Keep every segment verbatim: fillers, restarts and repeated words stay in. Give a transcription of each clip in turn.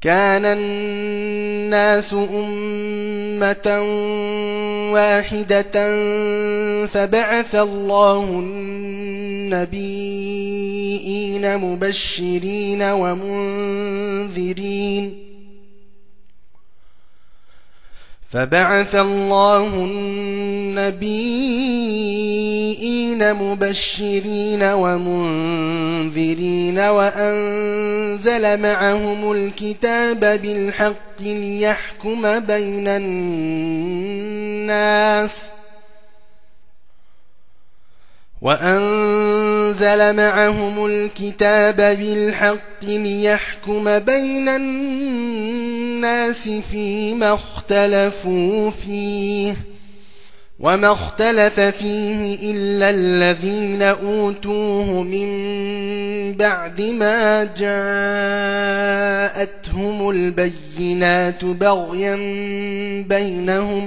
كان الناس أمة واحدة فبعث الله النبيين مبشرين ومنذرين فبعث الله النبيين مبشرين ومنذرين وأنزل معهم الكتاب بالحق ليحكم بين الناس وأنزل معهم الكتاب بالحق ليحكم بين الناس فيما اختلفوا فيه وما اختلف فيه إلا الذين أوتوه من بعد ما جاءتهم البينات بغيا بينهم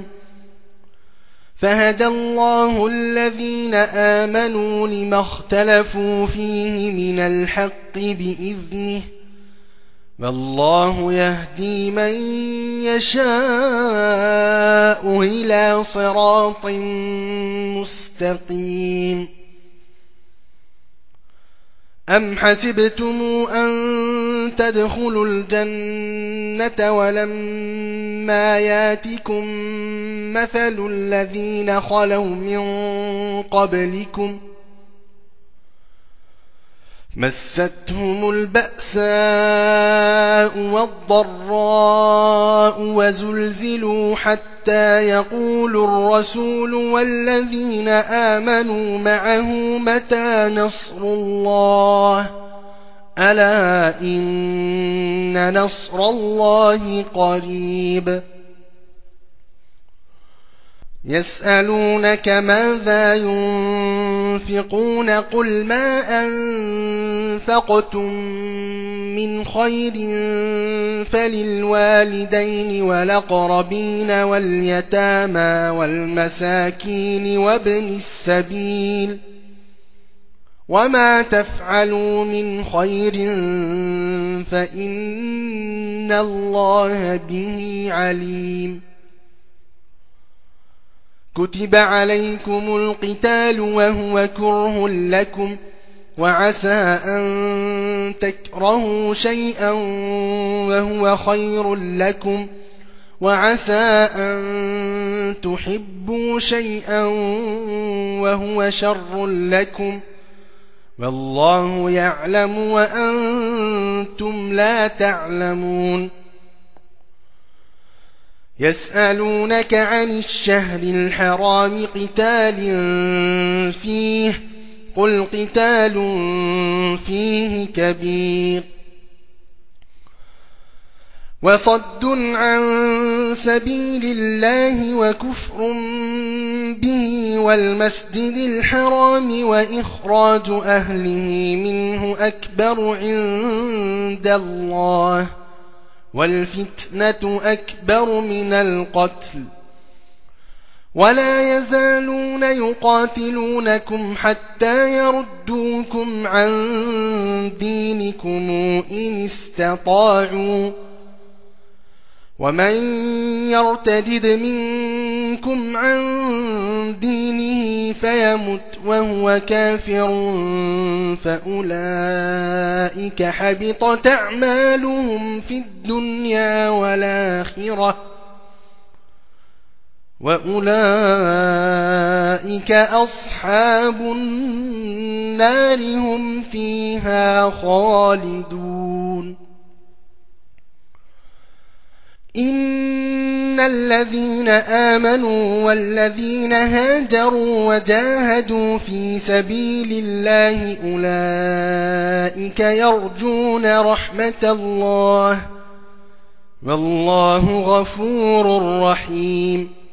فهدى الله الذين آمنوا لما اختلفوا فيه من الحق بإذنه والله يهدي من يشاء إلى صراط مستقيم أم حسبتم أن تدخلوا الجنة ولما ياتكم مثل الذين خلوا من قبلكم مستهم البأساء والضراء وزلزلوا حتى يقول الرسول والذين آمنوا معه متى نصر الله ألا إن نصر الله قريب يسألونك ماذا ينفقون قل ما أنفقتم من خير فللوالدين والأقربين واليتامى والمساكين وابن السبيل وما تفعلوا من خير فإن الله به عليم كتب عليكم القتال وهو كره لكم وعسى أن تكرهوا شيئا وهو خير لكم وعسى أن تحبوا شيئا وهو شر لكم والله يعلم وأنتم لا تعلمون يسألونك عن الشهر الحرام قتال فيه قل قتال فيه كبير وصد عن سبيل الله وكفر به والمسجد الحرام وإخراج أهله منه أكبر عند الله والفتنة أكبر من القتل ولا يزالون يقاتلونكم حتى يردوكم عن دينكم إن استطاعوا ومن يرتدد منكم عن دينه فيمت وهو كافر فأولئك حبطت أعمالهم في الدنيا والآخرة وأولئك أصحاب النار هم فيها خالدون إن الذين آمنوا والذين هاجروا وجاهدوا في سبيل الله أولئك يرجون رحمة الله والله غفور رحيم